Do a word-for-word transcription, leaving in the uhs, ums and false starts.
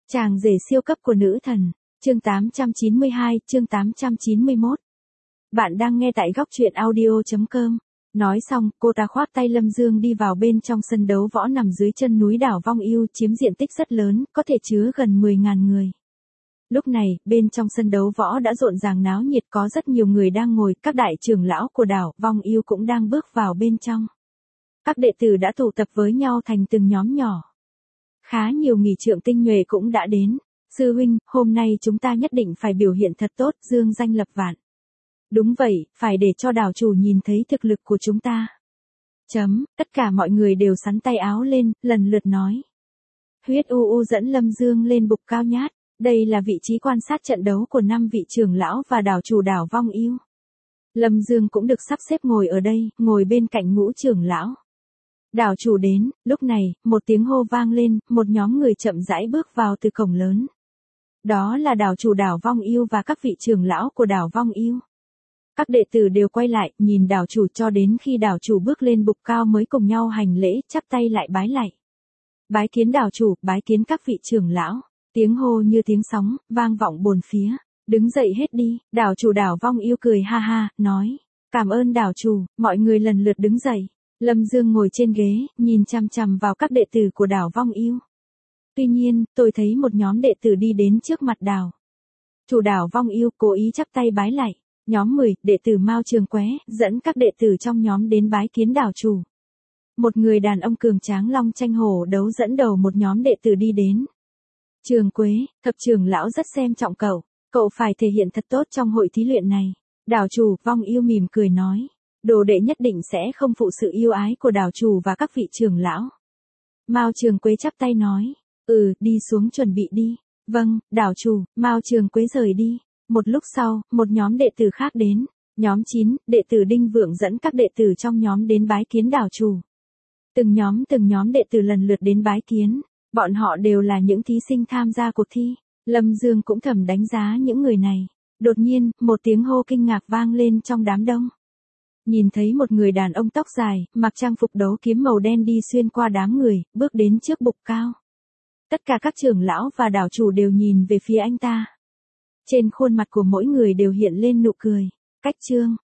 Chàng rể siêu cấp của nữ thần, chương tám trăm chín mươi hai, chương tám trăm chín mươi mốt. Bạn đang nghe tại góc truyện audio chấm com. Nói xong, cô ta khoác tay Lâm Dương đi vào bên trong sân đấu võ nằm dưới chân núi đảo Vong Yêu, chiếm diện tích rất lớn, có thể chứa gần mười nghìn người. Lúc này, bên trong sân đấu võ đã rộn ràng náo nhiệt, có rất nhiều người đang ngồi, các đại trưởng lão của đảo Vong Yêu cũng đang bước vào bên trong. Các đệ tử đã tụ tập với nhau thành từng nhóm nhỏ. Khá nhiều nghị trượng tinh nhuệ cũng đã đến. Sư huynh, hôm nay chúng ta nhất định phải biểu hiện thật tốt, dương danh lập vạn. Đúng vậy, phải để cho đảo chủ nhìn thấy thực lực của chúng ta. Chấm, tất cả mọi người đều sắn tay áo lên, lần lượt nói. Huyết U U dẫn Lâm Dương lên bục cao nhát. Đây là vị trí quan sát trận đấu của năm vị trưởng lão và đảo chủ đảo Vong Yêu. Lâm Dương cũng được sắp xếp ngồi ở đây, ngồi bên cạnh ngũ trưởng lão. Đảo chủ đến, lúc này, một tiếng hô vang lên, một nhóm người chậm rãi bước vào từ cổng lớn. Đó là đảo chủ đảo Vong Yêu và các vị trưởng lão của đảo Vong Yêu. Các đệ tử đều quay lại, nhìn đảo chủ cho đến khi đảo chủ bước lên bục cao mới cùng nhau hành lễ, chắp tay lại bái lạy. Bái kiến đảo chủ, bái kiến các vị trưởng lão. Tiếng hô như tiếng sóng, vang vọng bồn phía. Đứng dậy hết đi, đảo chủ đảo Vong Yêu cười ha ha, nói. Cảm ơn đảo chủ, mọi người lần lượt đứng dậy. Lâm Dương ngồi trên ghế, nhìn chằm chằm vào các đệ tử của đảo Vong Yêu. Tuy nhiên, tôi thấy một nhóm đệ tử đi đến trước mặt đảo chủ đảo Vong Yêu, cố ý chắp tay bái lạy. Nhóm mười, đệ tử Mao Trường Quế, dẫn các đệ tử trong nhóm đến bái kiến đảo chủ. Một người đàn ông cường tráng long tranh hổ đấu dẫn đầu một nhóm đệ tử đi đến. Trường Quế, thập trưởng lão rất xem trọng cậu, cậu phải thể hiện thật tốt trong hội thí luyện này. Đảo chủ Vong Yêu mỉm cười nói. Đồ đệ nhất định sẽ không phụ sự yêu ái của đảo chủ và các vị trưởng lão. Mao Trường Quế chắp tay nói. Ừ, đi xuống chuẩn bị đi. Vâng, đảo chủ. Mao Trường Quế rời đi. Một lúc sau, một nhóm đệ tử khác đến. Nhóm chín, đệ tử Đinh Vượng dẫn các đệ tử trong nhóm đến bái kiến đảo chủ. Từng nhóm từng nhóm đệ tử lần lượt đến bái kiến. Bọn họ đều là những thí sinh tham gia cuộc thi. Lâm Dương cũng thầm đánh giá những người này. Đột nhiên, một tiếng hô kinh ngạc vang lên trong đám đông. Nhìn thấy một người đàn ông tóc dài, mặc trang phục đấu kiếm màu đen đi xuyên qua đám người, bước đến trước bục cao. Tất cả các trưởng lão và đảo chủ đều nhìn về phía anh ta. Trên khuôn mặt của mỗi người đều hiện lên nụ cười. Cách chương,